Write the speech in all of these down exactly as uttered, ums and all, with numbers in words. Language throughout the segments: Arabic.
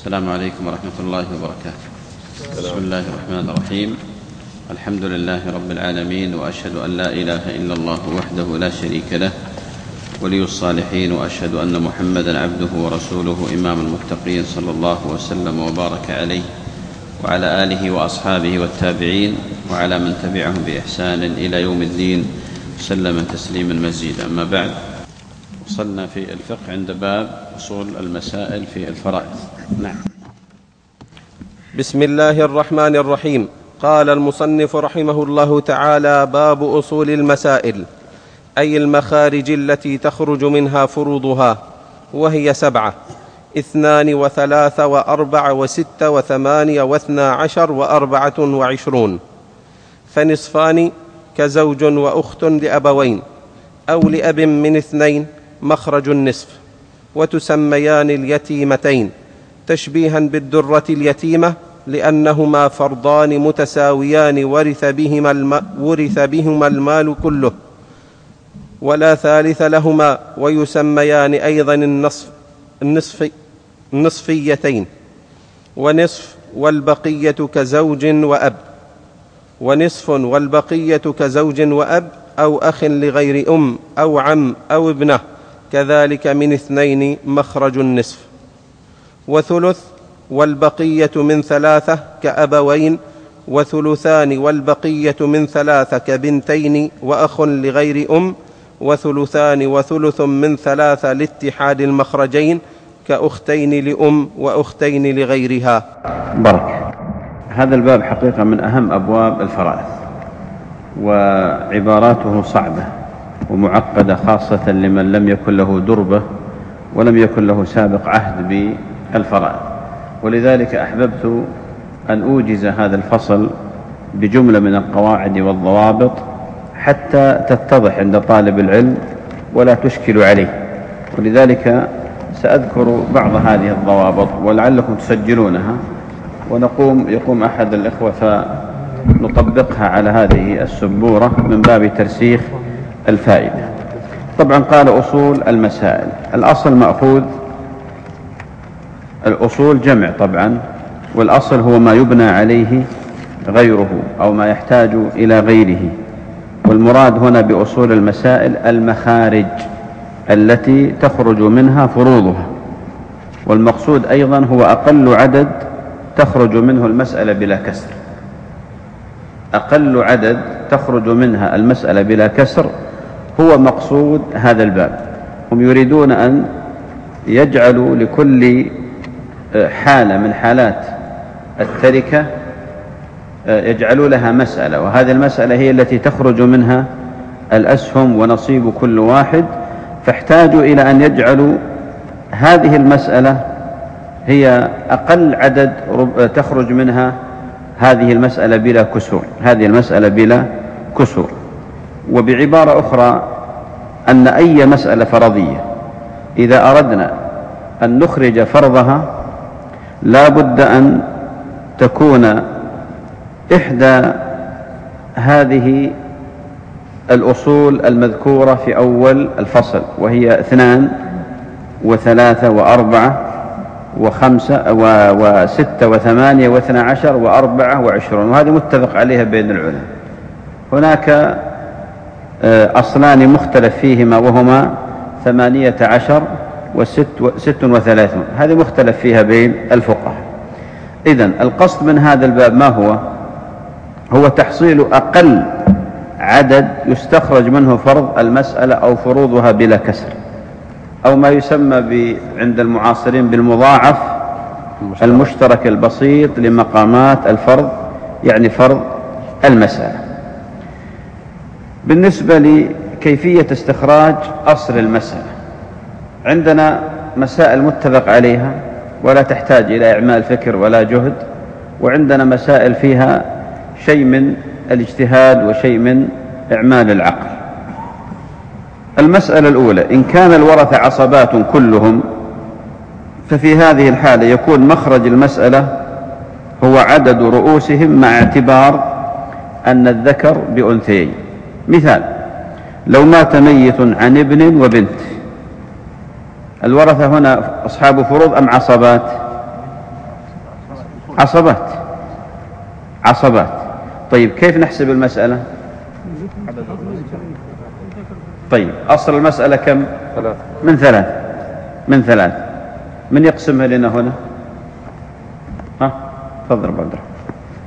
السلام عليكم ورحمة الله وبركاته. بسم الله الرحمن الرحيم. الحمد لله رب العالمين، وأشهد أن لا إله إلا الله وحده لا شريك له ولي الصالحين، وأشهد أن محمدا عبده ورسوله إمام المتقين، صلى الله وسلم وبارك عليه وعلى آله وأصحابه والتابعين وعلى من تبعهم بإحسان إلى يوم الدين، سلم تسليما مزيدا. أما بعد، وصلنا في الفقه عند باب أصول المسائل في الفرائض. نعم. بسم الله الرحمن الرحيم. قال المصنف رحمه الله تعالى: باب أصول المسائل، أي المخارج التي تخرج منها فروضها، وهي سبعة: اثنان وثلاثة وأربع وستة وثمانية واثنا عشر وأربعة وعشرون. فنصفان كزوج وأخت لأبوين أو لأب من اثنين مخرج النصف، وتسميان اليتيمتين تشبيها بالدرة اليتيمة، لأنهما فرضان متساويان ورث بهما, الم... ورث بهما المال كله ولا ثالث لهما، ويسميان أيضا النصف النصف النصفيتين، ونصف والبقية كزوج وأب، ونصف والبقية كزوج وأب أو أخ لغير أم أو عم أو ابنه، كذلك من اثنين مخرج النصف. وثلث والبقية من ثلاثة كأبوين، وثلثان والبقية من ثلاثة كبنتين وأخ لغير أم، وثلثان وثلث من ثلاثة لاتحاد المخرجين كأختين لأم وأختين لغيرها. بركة. هذا الباب حقيقة من أهم أبواب الفرائض، وعباراته صعبة ومعقدة، خاصة لمن لم يكن له دربة ولم يكن له سابق عهد بالفرائض. ولذلك أحببت أن أوجز هذا الفصل بجملة من القواعد والضوابط حتى تتضح عند طالب العلم ولا تشكل عليه. ولذلك سأذكر بعض هذه الضوابط ولعلكم تسجلونها، ونقوم يقوم أحد الإخوة فنطبقها على هذه السبورة من باب ترسيخ الفائدة. طبعا قال أصول المسائل، الأصل مأخوذ، الأصول جمع طبعا، والأصل هو ما يبنى عليه غيره أو ما يحتاج إلى غيره. والمراد هنا بأصول المسائل المخارج التي تخرج منها فروضها، والمقصود أيضا هو أقل عدد تخرج منه المسألة بلا كسر. أقل عدد تخرج منها المسألة بلا كسر هو مقصود هذا الباب. هم يريدون أن يجعلوا لكل حالة من حالات التركة يجعلوا لها مسألة، وهذه المسألة هي التي تخرج منها الأسهم ونصيب كل واحد، فاحتاجوا إلى أن يجعلوا هذه المسألة هي أقل عدد تخرج منها هذه المسألة بلا كسور، هذه المسألة بلا كسور. وبعبارة أخرى أن أي مسألة فرضية إذا أردنا أن نخرج فرضها لا بد أن تكون إحدى هذه الأصول المذكورة في أول الفصل، وهي اثنان وثلاثة وأربعة وخمسة وستة وثمانية واثنى عشر وأربعة وعشرون، وهذه متفق عليها بين العلماء. هناك أصلان مختلف فيهما وهما ثمانية عشر وست وثلاثون، هذه مختلف فيها بين الفقهاء. إذن القصد من هذا الباب ما هو؟ هو تحصيل أقل عدد يستخرج منه فرض المسألة أو فروضها بلا كسر، أو ما يسمى عند المعاصرين بالمضاعف المشترك البسيط لمقامات الفرض، يعني فرض المسألة. بالنسبة لكيفية استخراج أصل المسألة، عندنا مسائل متفق عليها ولا تحتاج إلى إعمال فكر ولا جهد، وعندنا مسائل فيها شيء من الاجتهاد وشيء من إعمال العقل. المسألة الأولى: إن كان الورثة عصبات كلهم، ففي هذه الحالة يكون مخرج المسألة هو عدد رؤوسهم مع اعتبار أن الذكر بأنثيين. مثال: لو مات ميت عن ابن وبنت، الورثة هنا أصحاب فروض أم عصبات؟ عصبات عصبات. طيب كيف نحسب المسألة؟ طيب أصل المسألة كم؟ ثلاث. من ثلاث من ثلاث من يقسمها لنا هنا؟ ها تفضل أبو عبد الرحمن.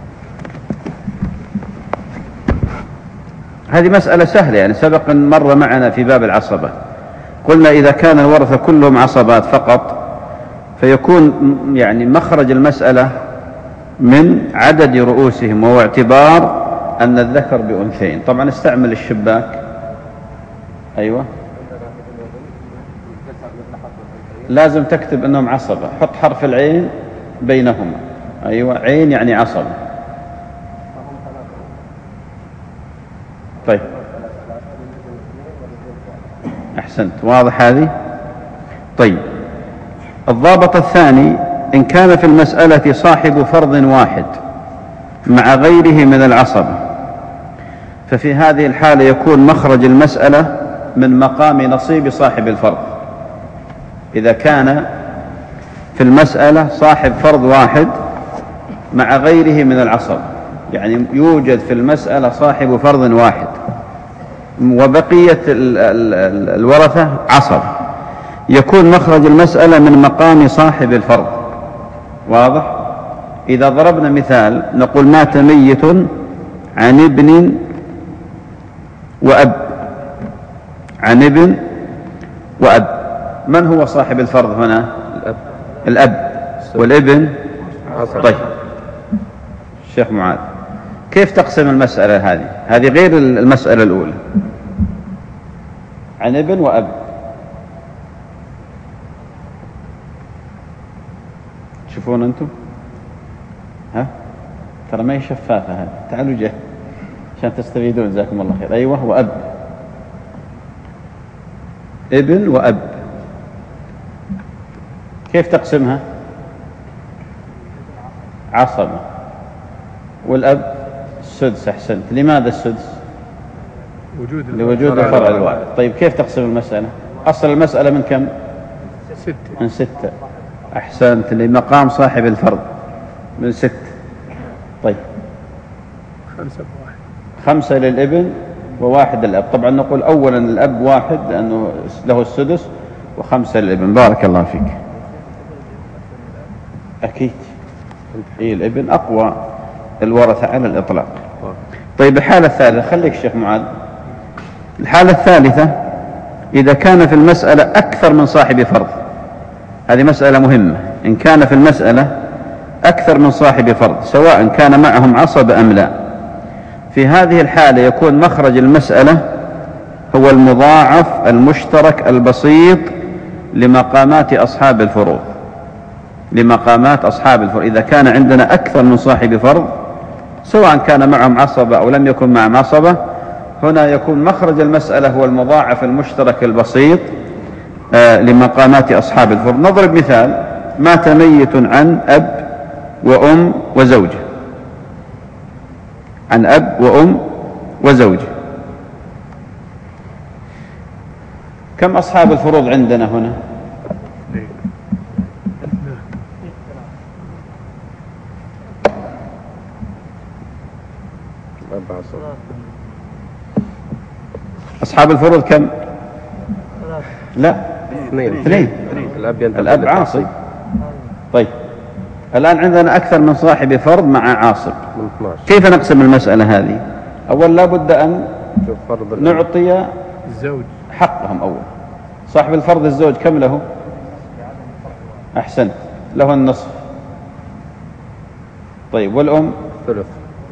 هذه مسألة سهلة، يعني سبق أن مر معنا في باب العصبة. قلنا إذا كان الورثة كلهم عصبات فقط فيكون يعني مخرج المسألة من عدد رؤوسهم، وهو اعتبار أن الذكر بأنثيين. طبعا استعمل الشباك. أيوة لازم تكتب أنهم عصبة، حط حرف العين بينهما. أيوة عين يعني عصبة. طيب أحسنت، واضح هذه؟ طيب الضابط الثاني: إن كان في المسألة صاحب فرض واحد مع غيره من العصبة، ففي هذه الحالة يكون مخرج المسألة من مقام نصيب صاحب الفرض. إذا كان في المسألة صاحب فرض واحد مع غيره من العصبة، يعني يوجد في المسألة صاحب فرض واحد وبقية الورثة عصبة، يكون مخرج المسألة من مقام صاحب الفرض. واضح؟ إذا ضربنا مثال نقول: مات ميت عن ابن وأب. عن ابن وأب، من هو صاحب الفرض هنا؟ الأب. الأب. والابن عصب. طيب الشيخ معاذ، كيف تقسم المسألة هذه؟ هذه غير المسألة الأولى. عن ابن وأب، تشوفون أنتم؟ ها؟ ترى ما هي شفافة هذه، تعالوا جه عشان تستفيدون، جزاكم الله خير. أيوة وأب، ابن وأب، كيف تقسمها؟ عصبة. والأب السدس. أحسنت. لماذا السدس؟ وجود لوجود الفرع الواحد. طيب كيف تقسم المسألة؟ أصل المسألة من كم؟ ستة. من ستة. أحسنت، لمقام صاحب الفرض من ستة. طيب خمسة بواحد. خمسة للابن وواحد للأب. طبعا نقول أولا الأب واحد لأنه له السدس، وخمسة للابن. بارك الله فيك. أكيد إيه، الابن أقوى الورثة على الإطلاق. طيب الحالة الثالثة، خليك الشيخ معاذ. الحالة الثالثة: إذا كان في المسألة أكثر من صاحب فرض. هذه مسألة مهمة. إن كان في المسألة أكثر من صاحب فرض سواء كان معهم عصب أم لا، في هذه الحالة يكون مخرج المسألة هو المضاعف المشترك البسيط لمقامات أصحاب الفروض. لمقامات أصحاب الفروض، إذا كان عندنا أكثر من صاحب فرض سواء كان معهم عصبة أو لم يكن معهم عصبة، هنا يكون مخرج المسألة هو المضاعف المشترك البسيط آه لمقامات أصحاب الفروض. نضرب مثال: مات ميت عن أب وأم وزوجة. عن أب وأم وزوجة، كم أصحاب الفروض عندنا هنا؟ أصحاب الفروض كم؟ لا اثنين. اثنين. الأب, الأب عاصب. طيب الآن عندنا أكثر من صاحب فرض مع عاصب، كيف نقسم المسألة هذه؟ أول لا بد أن نعطي الزوج حقهم. أول صاحب الفرض الزوج كم له؟ أحسنت، له النصف. طيب والأم؟ ثلث.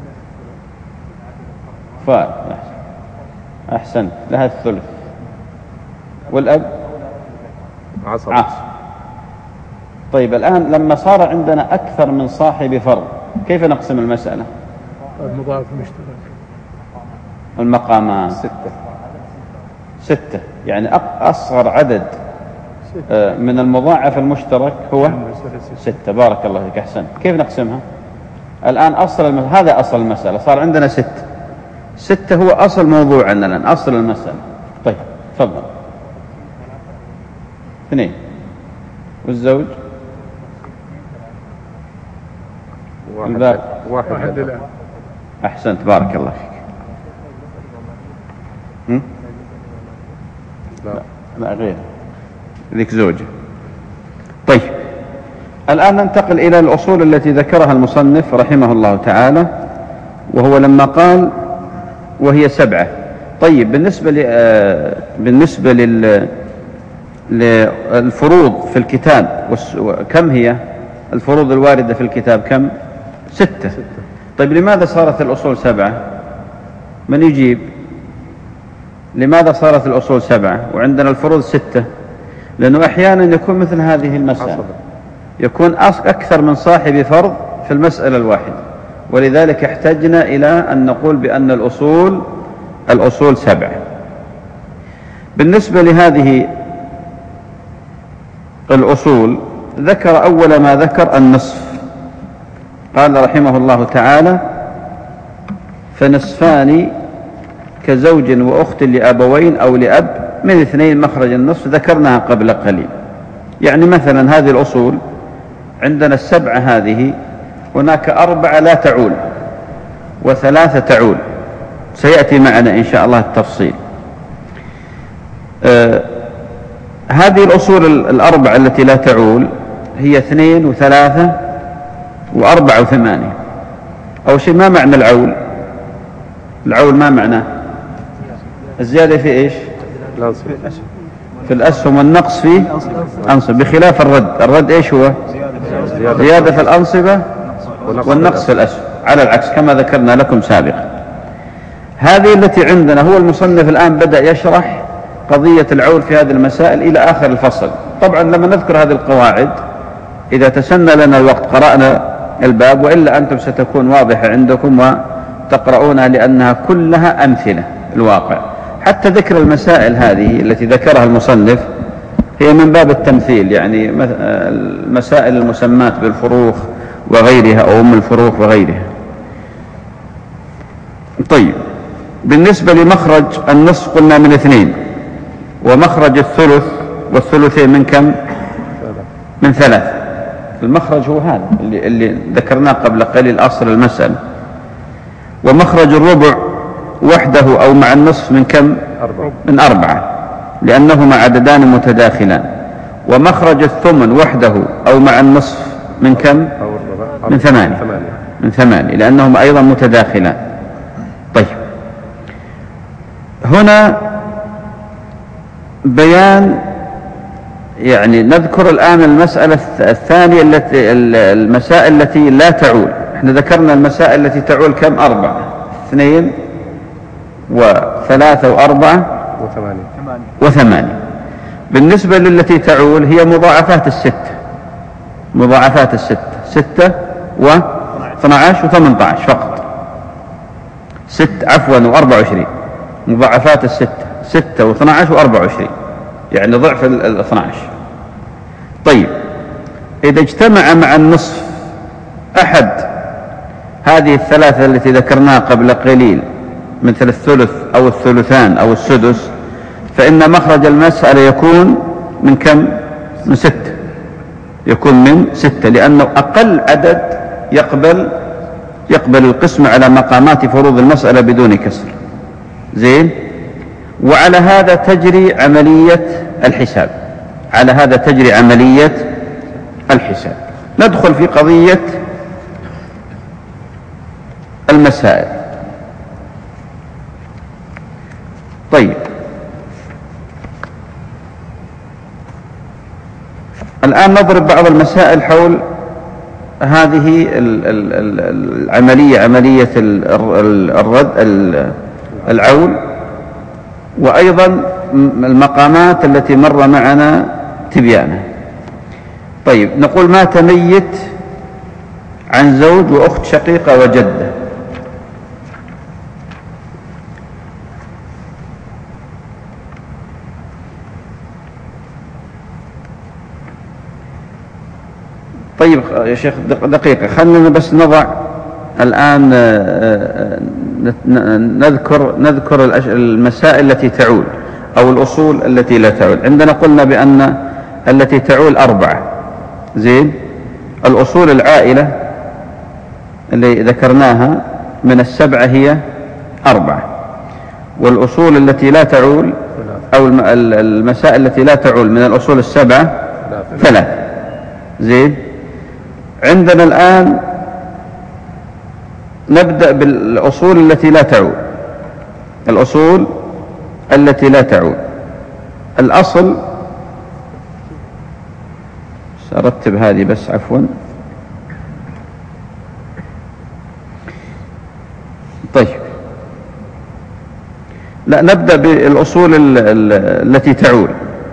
فاء. أحسنت، لها الثلث. والأب؟ عصب. عاصب. طيب الآن لما صار عندنا أكثر من صاحب فرض كيف نقسم المسألة؟ المضاعف المشترك. المقامات ستة. ستة، يعني أصغر عدد من المضاعف المشترك هو ستة. بارك الله فيك، أحسن. كيف نقسمها؟ الآن أصل المسألة، هذا أصل المسألة، صار عندنا ستة. ستة هو أصل موضوعنا الآن، أصل المسألة. طيب تفضل. اثنين. والزوج؟ واحد الباب. واحد واحد للأب. الآن. أحسنت، بارك الله فيك. هم؟ لا. لا غير ذيك زوجة. طيب الآن ننتقل إلى الأصول التي ذكرها المصنف رحمه الله تعالى، وهو لما قال وهي سبعة. طيب بالنسبة ل آه بالنسبة لل للفروض في الكتاب، كم هي الفروض الواردة في الكتاب؟ كم؟ ستة. طيب لماذا صارت الأصول سبعة؟ من يجيب؟ لماذا صارت الأصول سبعة وعندنا الفروض ستة؟ لأنه أحيانا يكون مثل هذه المسألة يكون أكثر من صاحب فرض في المسألة الواحدة، ولذلك احتجنا إلى أن نقول بأن الأصول الأصول سبعة. بالنسبة لهذه الأصول ذكر أول ما ذكر النصف، قال رحمه الله تعالى: فنصفان كزوج وأخت لأبوين أو لأب من اثنين مخرج النصف، ذكرناها قبل قليل. يعني مثلا هذه الأصول عندنا السبعة هذه هناك أربعة لا تعول وثلاثة تعول، سيأتي معنا إن شاء الله التفصيل. آه هذه الأصول الأربعة التي لا تعول هي اثنين وثلاثة وأربعة وثمانية. أول شيء ما معنى العول؟ العول ما معناه؟ الزيادة في إيش؟ في الأسهم والنقص في أنصب، بخلاف الرد. الرد إيش هو؟ زيادة في الأنصبة والنقص في الأسهم، على العكس كما ذكرنا لكم سابقا. هذه التي عندنا هو المصنف الآن بدأ يشرح قضية العول في هذه المسائل إلى آخر الفصل. طبعا لما نذكر هذه القواعد إذا تسنى لنا الوقت قرأنا الباب، وإلا أنتم ستكون واضحة عندكم وتقرؤونها لأنها كلها أمثلة الواقع. حتى ذكر المسائل هذه التي ذكرها المصنف هي من باب التمثيل، يعني المسائل المسمات بالفروخ وغيرها أو أم الفروخ وغيرها. طيب بالنسبة لمخرج النصف قلنا من اثنين، ومخرج الثلث والثلثين من كم؟ من ثلاث. المخرج هو هذا اللي, اللي ذكرناه قبل قليل أصل المسألة. ومخرج الربع وحده أو مع النصف من كم؟ من أربعة، لأنهما عددان متداخلان. ومخرج الثمن وحده أو مع النصف من كم؟ من ثمانية، من ثمانية لأنهما أيضا متداخلان. طيب هنا بيان، يعني نذكر الآن المسألة الثانية التي المسائل التي لا تعول. احنا ذكرنا المسائل التي تعول كم؟ أربعة، اثنين وثلاثة وأربعة وثمانية وثمانية. بالنسبة للتي تعول هي مضاعفات الستة، مضاعفات الستة، ستة واثنى عشر وثمانية عشر فقط. ست عفوا وأربعة وعشرين، مضاعفات الستة ستة واثنى عشر وأربعة وعشرين، يعني ضعف الاثنى عشر. طيب إذا اجتمع مع النصف أحد هذه الثلاثة التي ذكرناها قبل قليل مثل الثلث أو الثلثان أو السدس، فإن مخرج المسألة يكون من كم؟ من ستة، يكون من ستة، لأنه أقل عدد يقبل يقبل القسم على مقامات فروض المسألة بدون كسر. زين؟ وعلى هذا تجري عملية الحساب، على هذا تجري عملية الحساب. ندخل في قضية المسائل. طيب الآن نضرب بعض المسائل حول هذه العملية، عملية الرد العول، وأيضا المقامات التي مر معنا تبيانها. طيب نقول مات ميت عن زوج وأخت شقيقة وجدة. طيب يا شيخ دقيقة، خلينا بس نضع الآن نذكر نذكر المسائل التي تعول أو الأصول التي لا تعول. عندنا قلنا بأن التي تعول أربعة. زين؟ الأصول العائلة اللي ذكرناها من السبعة هي أربعة، والأصول التي لا تعول أو المسائل التي لا تعول من الأصول السبعة ثلاث. زين. عندنا الآن نبدأ بالأصول التي لا تعول. الأصول التي لا تعول، الأصل، سأرتب هذه بس عفوا. طيب، لا نبدأ بالأصول التي تعول.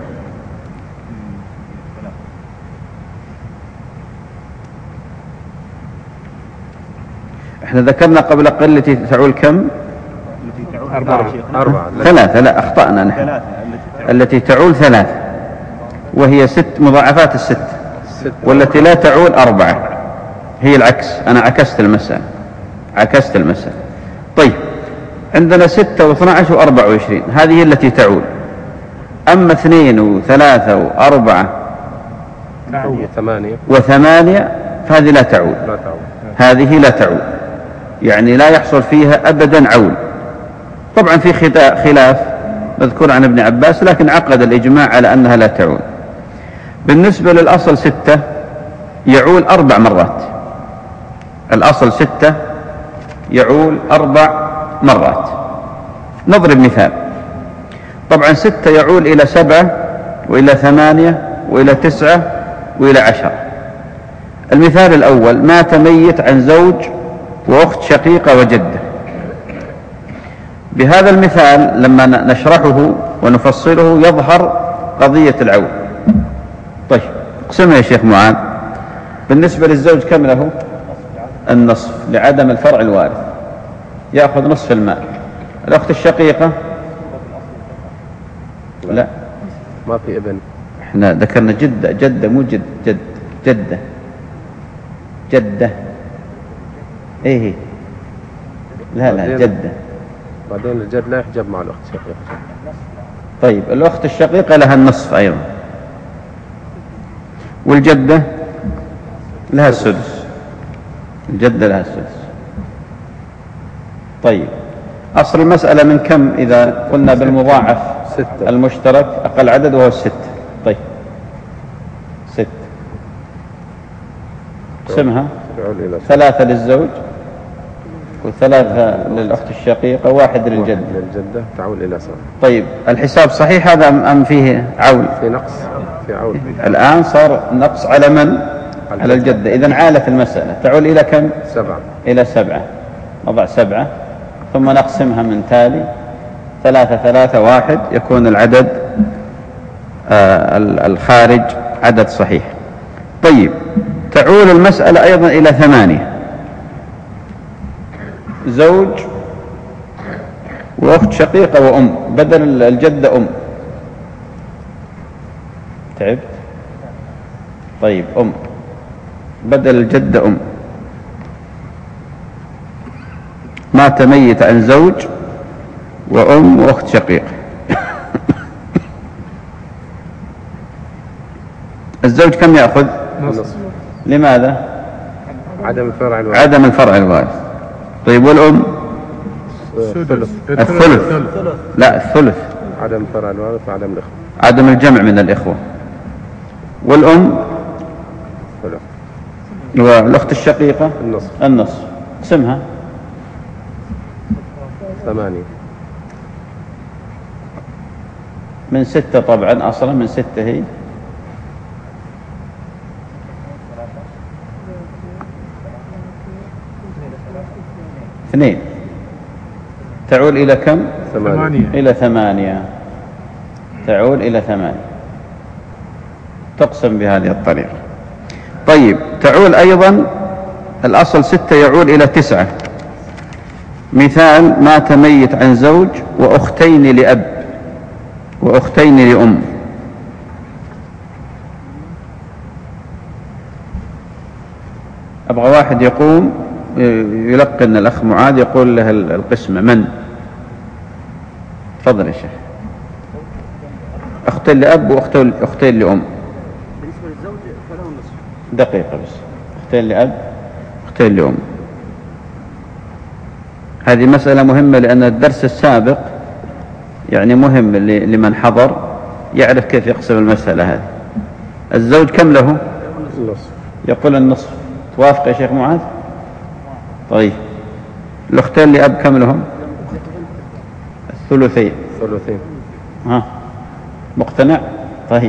احنا ذكرنا قبل قليل التي تعول كم؟ أربعة. أربعة. ثلاثة. لا أخطأنا نحن. التي تعول ثلاثة، وهي ست مضاعفات الست، والتي لا تعول أربعة. هي العكس، أنا عكست المسألة عكست المسألة طيب، عندنا ستة واثنى عشر وأربعة وعشرين، هذه التي تعول. أما اثنين وثلاثة وأربعة وثمانية وثمانية فهذه لا تعول. لا تعول. هذه لا تعول، يعني لا يحصل فيها أبدا عول. طبعا في خلاف مذكور عن ابن عباس، لكن عقد الإجماع على أنها لا تعول. بالنسبة للأصل ستة يعول أربع مرات. الأصل ستة يعول أربع مرات. نضرب مثال. طبعا ستة يعول إلى سبعة وإلى ثمانية وإلى تسعة وإلى عشرة. المثال الأول: مات ميت عن زوج وأخت شقيقة وجدة. بهذا المثال لما نشرحه ونفصله يظهر قضية العول. طيب، اقسمها يا شيخ معاذ. بالنسبة للزوج كم له؟ النصف لعدم الفرع الوارث، يأخذ نصف المال. الأخت الشقيقة لا، ما في ابن. احنا ذكرنا جدة. جدة مو جد جد جدة جدة ايه هي؟ لا لا جدة. بعدين الجد لا يحجب مع الأخت الشقيقة. طيب، الأخت الشقيقة لها النصف أيضا، والجدة لها السدس. الجدة لها السدس. طيب، أصل المسألة من كم إذا قلنا بالمضاعف؟ ستة. المشترك أقل عدد وهو الستة. طيب، ستة. اقسمها: ثلاثة للزوج وثلاثة للأخت الشقيقة واحد للجدة. للجدة تعول إلى سبعة. طيب، الحساب صحيح هذا أم فيه عول؟ في نقص، في عول. الآن صار نقص على من؟ على الجدة. إذن عالت المسألة، تعول إلى كم؟ سبعة. إلى سبعة. نضع سبعة ثم نقسمها من تالي: ثلاثة ثلاثة واحد، يكون العدد آه الخارج عدد صحيح. طيب، تعول المسألة أيضا إلى ثمانية: زوج وأخت شقيقة وأم، بدل الجدة أم. تعبت؟ طيب، أم بدل الجدة أم. مات ميت عن زوج وأم وأخت شقيقة. الزوج كم يأخذ؟ نصف. لماذا؟ عدم الفرع الوارث. عدم الفرع الوارث. طيب، والأم؟ الثلث. الثلث. لا، الثلث. عدم الفرع الوارث وعدم الإخوة. عدم الجمع من الإخوة. والأم؟ الثلث. والأخت الشقيقة؟ النصف. النصف. اقسمها: ثمانية. من ستة طبعا، أصلا من ستة هي. اثنين. تعول إلى كم؟ ثمانية. إلى ثمانية. تعول إلى ثمانية. تقسم بهذه الطريقة. طيب، تعول أيضا الأصل ستة يعول إلى تسعة. مثال: مات ميت عن زوج وأختين لأب وأختين لأم. أبغى واحد يقوم يلقن الأخ معاذ، يقول له القسمة. من؟ تفضل يا شيخ. أختين لأب وأختين لأم. بالنسبة للزوج فله النصف. دقيقة بس. أختين لأب أختين لأم. هذه مسألة مهمة، لأن الدرس السابق يعني مهم لمن حضر يعرف كيف يقسم المسألة هذه. الزوج كم له؟ النصف. يقول النصف. توافق يا شيخ معاذ؟ طيب. الأختين لأب كم لهم؟ الثلثين. ثلثين. ها مقتنع؟ طيب.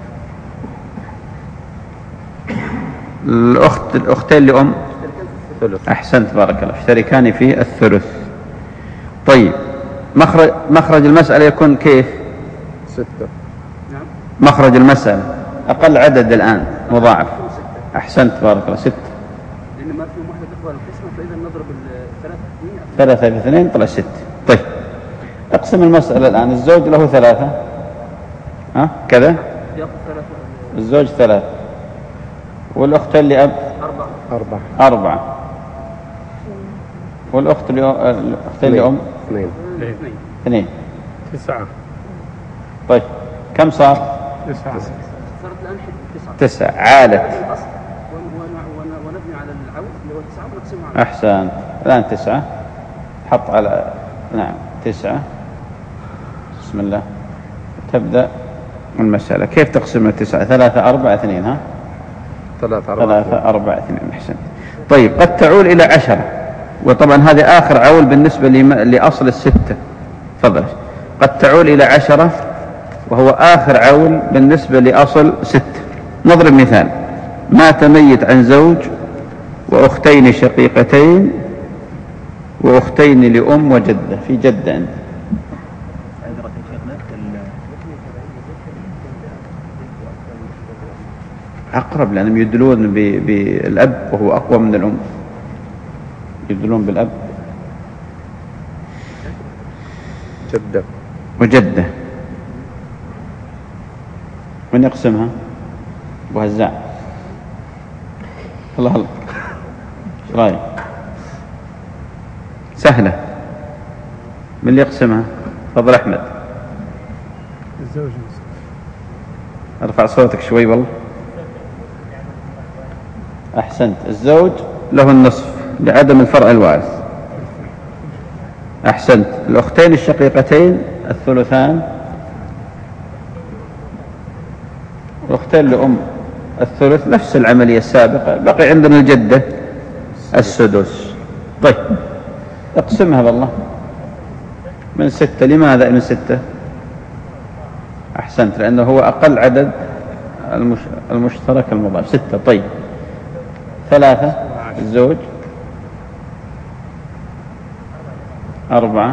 الأخت الأختين لأم؟ ثلث. أحسنت بارك الله، اشتركان في الثلث. طيب، مخرج مخرج المسألة يكون كيف؟ ستة. مخرج المسألة أقل عدد الآن مضاعف. أحسنت بارك الله، ستة. لأن ما في واحدة تقبل القسمة، فإذا نضرب الثلاثة اثنين. ثلاثة باثنين طلع ستة. طيب، اقسم المسألة الآن. الزوج له ثلاثة، ها كذا، يأخذ ثلاثة. الزوج ثلاثة، والأختين لأب أربعة. أربعة. أربعة، والأخت الأختين لأم اثنين. اثنين. اثنين. تسعة. طيب، كم صار؟ تسعة. صارت الآن تسعة. تسعة. عالت. الأصل ونبني على العود اللي هو تسعة ونقسمه على. أحسن. الآن تسعة. حط على، نعم تسعة. بسم الله. تبدأ المسألة. كيف تقسم التسعة؟ ثلاثة أربعة اثنين. ها ثلاثة أربعة. ثلاثة أربعة اثنين. أحسن. طيب، قد تعول إلى عشرة، وطبعا هذه آخر عول بالنسبة لأصل الستة. تفضل. قد تعول إلى عشرة وهو آخر عول بالنسبة لأصل ستة. نضرب مثال. مات ميت عن زوج وأختين شقيقتين وأختين لأم وجدة. في جدة عندي. أقرب، لأنهم يدلون بالأب وهو أقوى من الأم، يدلون بالأب. جدة. وجدة. من يقسمها؟ أبو هزاع. الله الله، ايش رايك؟ سهلة. من اللي يقسمها؟ تفضل أحمد. الزوج نصف. ارفع صوتك شوي والله. أحسنت. الزوج له النصف لعدم الفرع الوارث. أحسنت. الأختين الشقيقتين الثلثان، الأختين لأم الثلث. نفس العملية السابقة. بقي عندنا الجدة السدس. طيب، اقسمها بالله. من ستة. لماذا من ستة؟ أحسنت، لأنه هو أقل عدد المش... المشترك المضاف. ستة. طيب، ثلاثة الزوج، أربعة،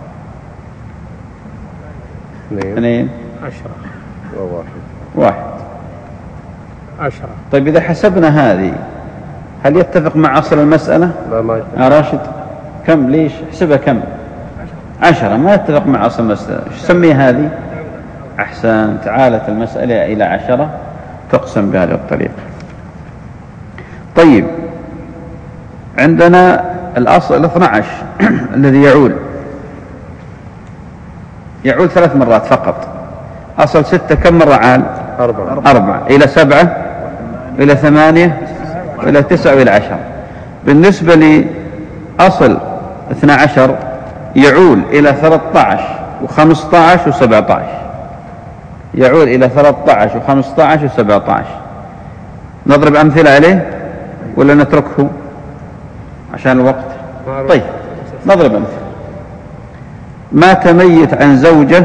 اثنين. اثنين، عشرة. وواحد. واحد. عشرة. طيب، إذا حسبنا هذه هل يتفق مع أصل المسألة؟ لا، ما يتفق. يا راشد كم؟ ليش حسبها كم؟ عشرة. ما يتفق مع أصل المسألة. ايش تسمي هذه؟ أحسن. تعالت المسألة إلى عشرة تقسم بهذه الطريقة. طيب، عندنا الأصل الاثنى عشر الذي يعول يعول ثلاث مرات فقط. أصل ستة كم مرة عال؟ أربعة. أربعة. إلى سبعة، إلى ثمانية، إلى تسعة، وإلى عشر. بالنسبة لأصل اثنى عشر يعول إلى ثلاثة عشر وخمسة عشر وسبعة عشر. يعول إلى ثلاثة عشر وخمسة عشر وسبعة عشر. نضرب أمثلة عليه ولا نتركه عشان الوقت؟ طيب، نضرب أمثلة. مات ميت عن زوجة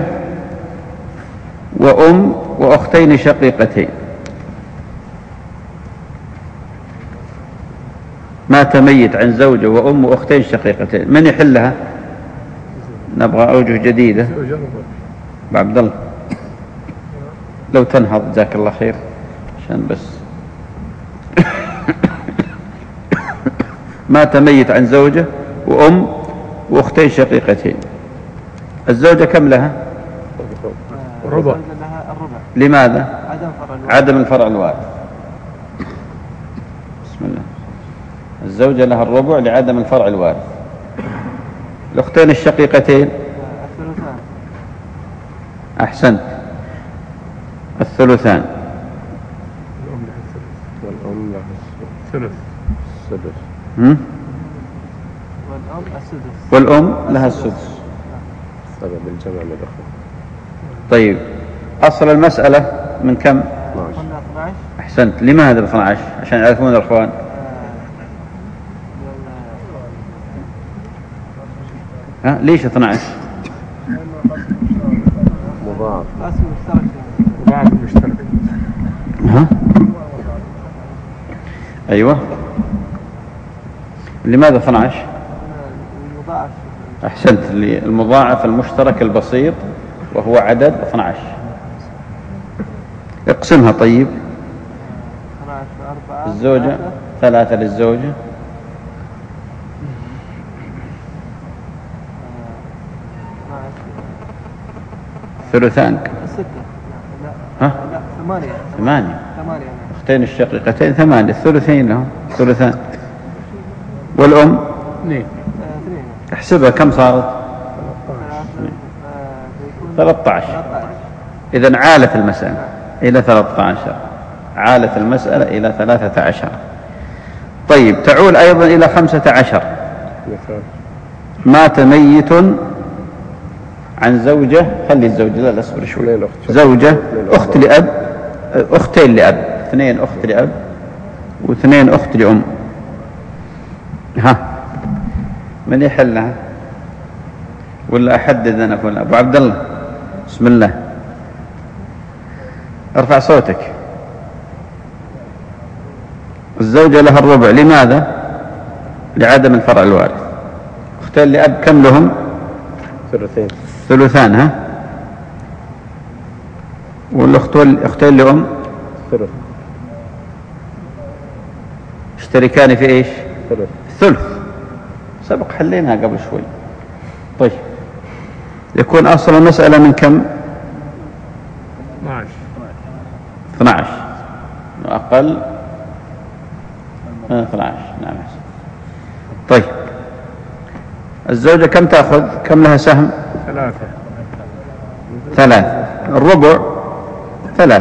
وأم وأختين شقيقتين. مات ميت عن زوجة وأم وأختين شقيقتين. من يحلها؟ نبغى أوجه جديدة. زوج أربعة. أبو عبد الله لو تنهض جزاك الله خير عشان بس. مات ميت عن زوجة وأم وأختين شقيقتين. الزوجة كم لها؟ ربع. لماذا؟ عدم فرع. عدم الفرع الوارث. بسم الله. الزوجة لها الربع لعدم الفرع الوارث. الأختين الشقيقتين الثلثان. أحسنت. الثلثان. الأم لها الثلث. والأم لها ثلث. السدس. هم؟ والأم لها السدس. سبب الجمع من الأخوة. طيب أصل المسألة من كم؟ اثنا عشر. أحسنت. لماذا ب اثنا عشر؟ عشان يعرفون الأخوان. ها ليش اثنا عشر؟ مضاعف. مضاعف مشترك. ها أيوة. لماذا اثنا عشر؟ أحسنت. المضاعف المشترك البسيط وهو عدد اثنا عشر. اقسمها. طيب الزوجة ثلاثة للزوجة، ثلثان. ها ثمانية. ثمانية. ثمانية. أختين الشقيقتين ثمانية، الثلثين لهم ثلثان. والأم اثنين. احسبها كم صارت؟ ثلاثة عشر. إذن عالت المسألة إلى ثلاثة عشر، عالت المسألة إلى ثلاثة عشر. طيب تعول أيضا إلى خمسة عشر. مثال. مات ميت عن زوجة، خلي الزوجة لا اصبر شوي، زوجة أخت لأب، أختين لأب، اثنين أخت لأب واثنين أخت لأم. ها من يحلها ولا أحدد أنا فلان؟ أبو عبد الله بسم الله ارفع صوتك. الزوجة لها الربع. لماذا؟ لعدم الفرع الوارث. اختين لأب كم لهم؟ ثلثين. ثلثان. ها والأختين لأم ثلث. اشتركان في إيش؟ ثلث. ثلث. سبق حلينها قبل شوي. طيب يكون أصل المسألة من كم؟ اثنا عشر. اثنا عشر وأقل من اثنا عشر. نعم. طيب الزوجة كم تأخذ؟ كم لها سهم؟ ثلاثة. ثلاث. الربع ثلاث.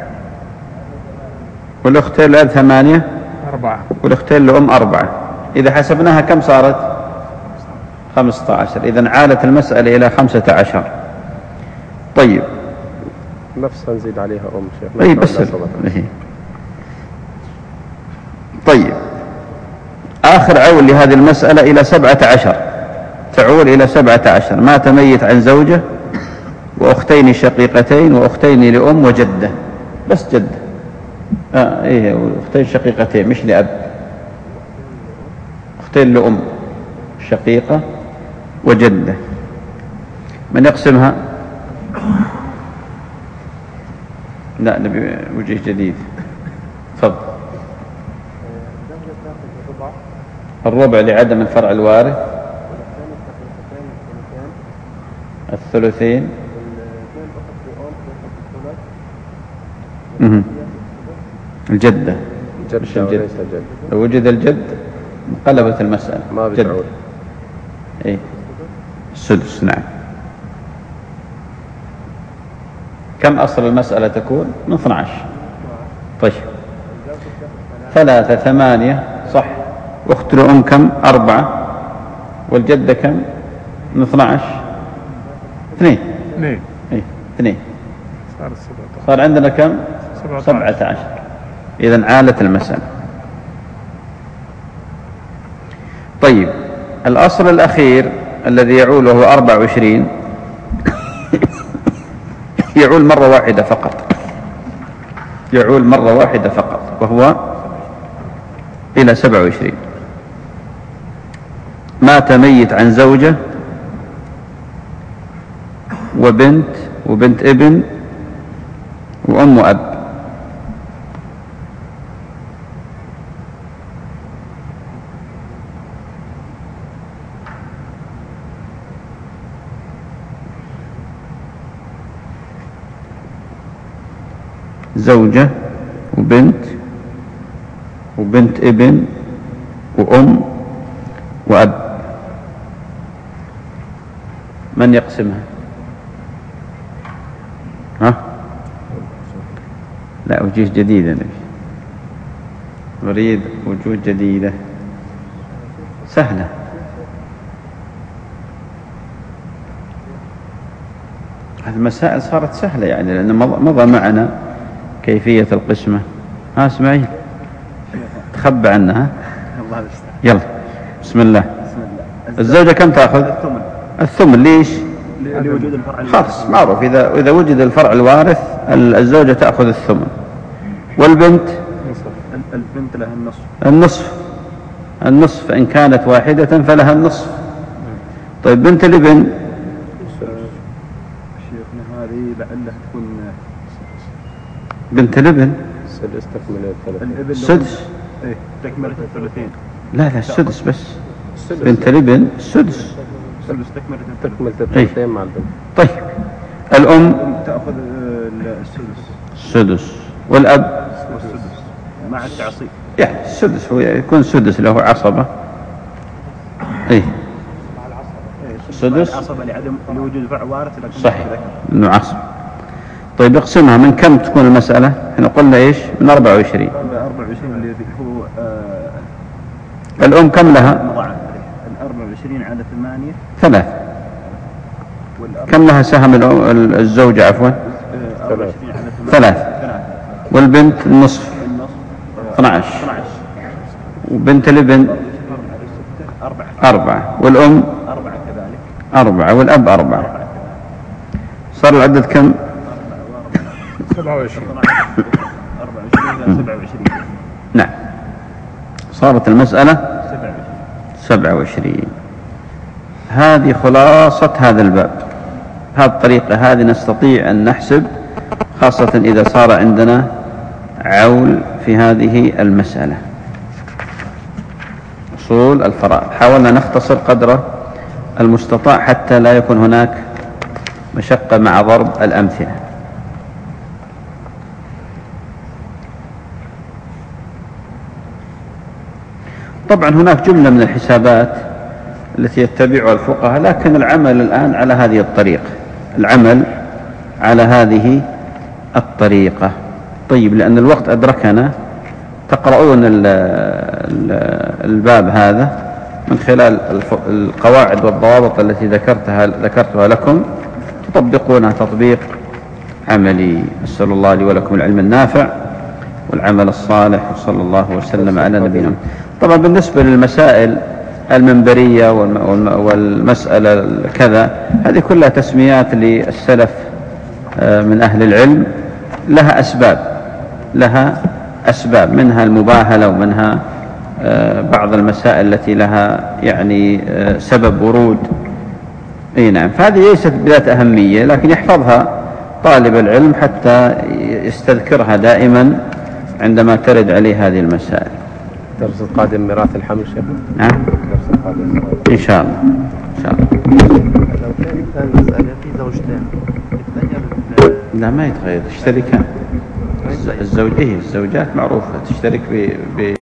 والأختين لأب ثمانية. أربعة. والأختين لأم أربعة. إذا حسبناها كم صارت؟ خمسة عشر. إذن عالت المسألة إلى خمسة عشر. طيب نفسها نزيد عليها أم شيخ. أي بس إيه. طيب آخر عول لهذه المسألة إلى سبعة عشر، تعول إلى سبعة عشر. مات ميت عن زوجة وأختين شقيقتين وأختين لأم وجدة. بس جدة. آه إيه أختين شقيقتين مش لأب. أختين لأم شقيقة وجدة. من يقسمها؟ لا نبي وجه جديد. تفضل. الربع لعدم الفرع الوارث، الثلثين الجدة. جدة وليس جد. لو وجد الجد انقلبت المسألة. ما بتعود. ايه السدس. نعم. كم أصل المسألة تكون؟ من اثنا عشر. طيب ثلاثة ثمانية صح. واخت الأم كم؟ أربعة. والجدة كم؟ من اثنا عشر. اثنين. اثنين. ايه اثنين. صار السبعة. صار عندنا كم؟ سبعة عشر. إذن عالت المسألة. طيب الأصل الأخير الذي يعول وهو أربعة وعشرين يعول مرة واحدة فقط. يعول مرة واحدة فقط وهو إلى سبعة وعشرين. مات ميت عن زوجة وبنت وبنت ابن وأم وأب. زوجة وبنت وبنت ابن وأم وأب. من يقسمها؟ ها؟ لا وجوه جديدة نبي. نريد وجوه جديدة سهلة. هذه المسائل صارت سهلة يعني، لأن مضى معنا كيفية القسمة. ها اسماعيل تخبى عنها. يلا بسم الله. الزوجة كم تأخذ؟ الثمن. الثمن. ليش؟ لوجود الفرع خلاص معروف، إذا إذا وجد الفرع الوارث الزوجة تأخذ الثمن. والبنت؟ البنت لها النصف. النصف. النصف إن كانت واحدة فلها النصف. طيب بنت الابن؟ شيخنا هذه لعلها تكون بنت الابن السدس تكمل الثلاث. السدس. ايه تكملة الثلثين. لا لا السدس بس. السدس. بنت الابن السدس. السدس تكملة تكمل الثلاثين مع البنت. طيب الأم تأخذ السدس. السدس. والأب والسدس مع التعصيب. يعني السدس هو يكون سدس له عصبة. ايه السدس عصبة لعدم لوجود فرع وارث. صحيح انه عصب. طيب اقسمها من كم تكون المسألة؟ احنا قلنا ايش؟ من أربعة وعشرين. أربعة وعشرين الذي هو آه الأم كم لها؟ الأربعة وعشرين على ثمانية ثلاث. كم لها سهم الزوجة عفوا؟ ثلاث. ثلاث. والبنت النصف اثنى عشر. وبنت الابن أربعة. أربعة. والأم أربعة كذلك. أربعة. والأب أربعة. صار العدد كم؟ سبعة وعشرين. أربعة وعشرين سبعة وعشرين. نعم صارت المسألة سبعة وعشرين. هذه خلاصة هذا الباب. هذه الطريقة هذه نستطيع أن نحسب، خاصة إذا صار عندنا عول في هذه المسألة. أصول الفرائض حاولنا نختصر قدر المستطاع حتى لا يكون هناك مشقة مع ضرب الأمثلة. طبعا هناك جملة من الحسابات التي يتبعها الفقهاء، لكن العمل الآن على هذه الطريقة. العمل على هذه الطريقة. طيب لأن الوقت أدركنا، تقرؤون الباب هذا من خلال القواعد والضوابط التي ذكرتها ذكرتها لكم، تطبقونها تطبيق عملي. أسأل الله لي ولكم العلم النافع والعمل الصالح، وصلى الله وسلم على نبينا. طبعا بالنسبة للمسائل المنبرية والمسألة كذا، هذه كلها تسميات للسلف من أهل العلم، لها أسباب لها أسباب منها المباهلة، ومنها بعض المسائل التي لها يعني سبب ورود. اي نعم. فهذه ليست بذات أهمية، لكن يحفظها طالب العلم حتى يستذكرها دائما عندما ترد عليه هذه المسائل. درس القادم ميراث الحمل شيخ. نعم درس القادم إن شاء الله إن شاء الله. لو كان المسألة في زوجتين الثانية لا ما يتغير، تشتركان. الزوج إيه الزوجات معروفة تشترك ب